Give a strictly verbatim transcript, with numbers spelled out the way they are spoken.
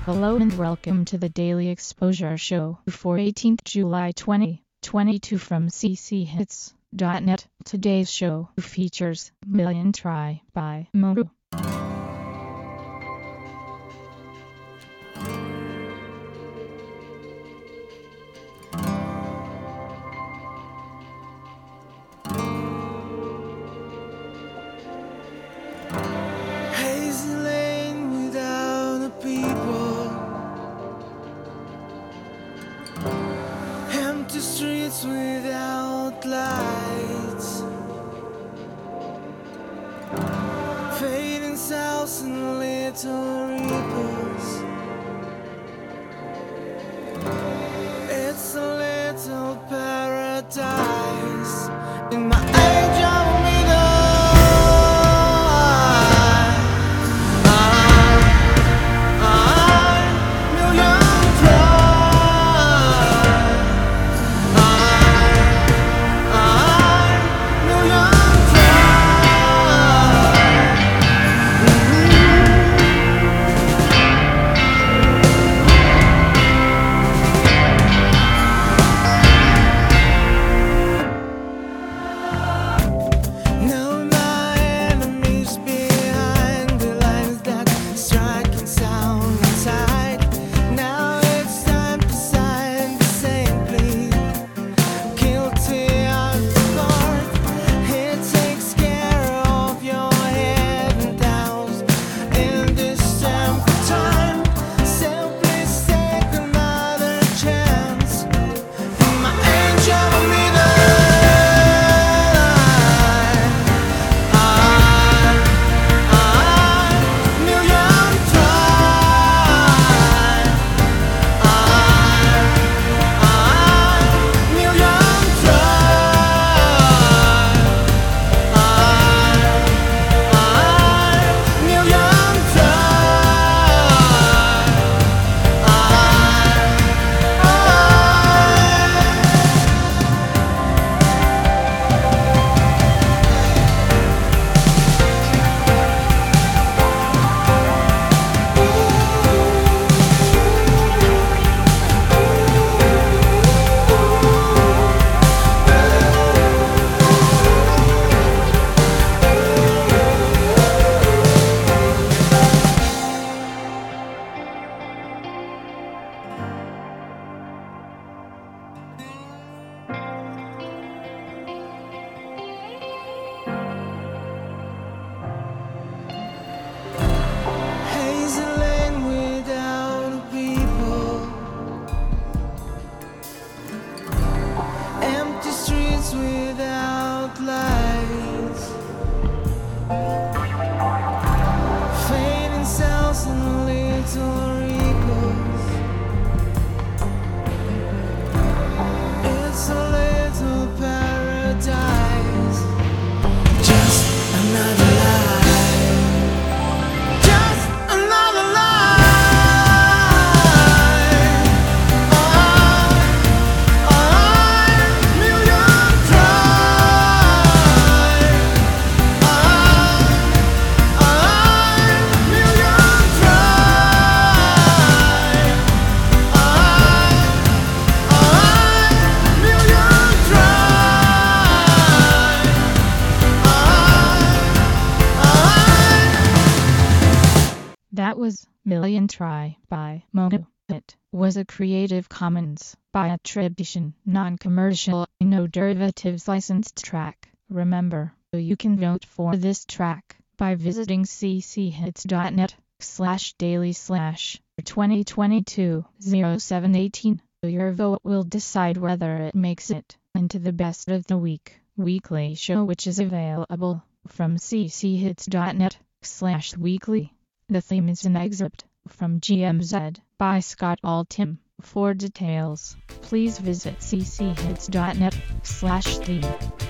Hello and welcome to the Daily Exposure Show for eighteenth July twenty twenty-two from c c hits dot net. Today's show features Million Try by Moru. Hazy lane without a people, empty streets without lights, fading south and little ripples. It's a little paradise in my angel middle. Without lights, fading cells and little ripples. It's a little paradise, just another lie, just another lie. That was Million Try by Moru. It was a Creative Commons by attribution, non-commercial, no derivatives licensed track. Remember, you can vote for this track by visiting c c hits dot net slash daily slash twenty twenty-two oh seven eighteen. Your vote will decide whether it makes it into the best of the week weekly show, which is available from c c hits dot net slash weekly. The theme is an excerpt from G M Z by Scott Altham. For details, please visit c c hits dot net slash theme.